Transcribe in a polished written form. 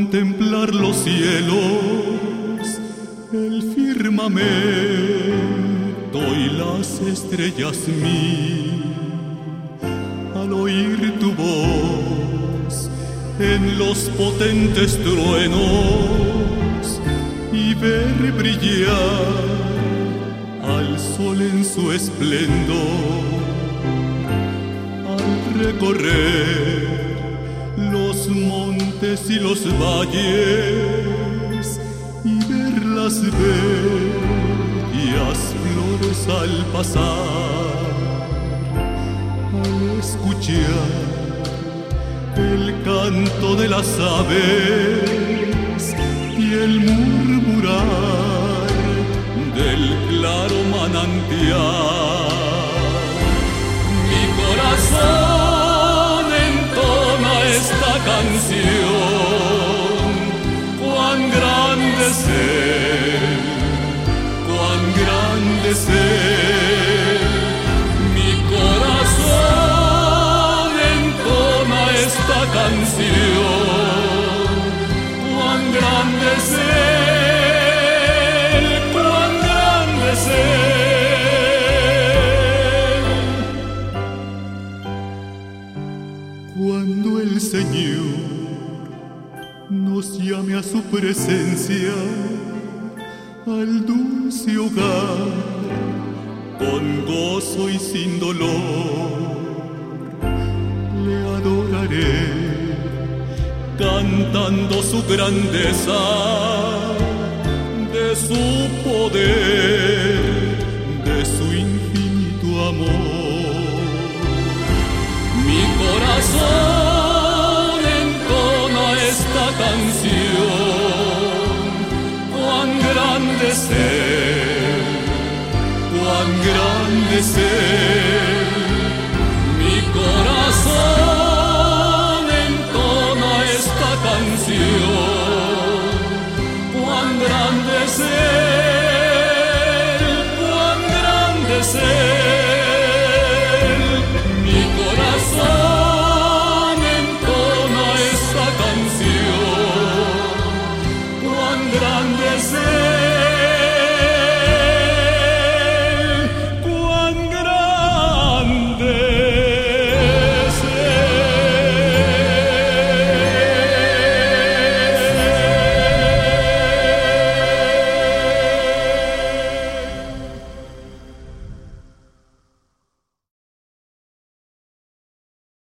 contemplar los cielos, el firmamento y las estrellas mil, al oír tu voz en los potentes truenos y ver brillar al sol en su esplendor, al recorrer los montes y los valles y ver las bellas flores al pasar, al escuchar el canto de las aves y el murmurar del claro manantial. Mi corazón entona esta canción, cuán grande es Él, cuán grande es Él. Mi corazón entona esta canción, cuán grande es Él, cuán grande es Él. Cuando el Señor nos llame a su presencia, al dulce hogar, con gozo y sin dolor, le adoraré, cantando su grandeza, de su poder, de su infinito amor. Mi corazón entona esta canción, cuán grande es Él, cuán grande es Él.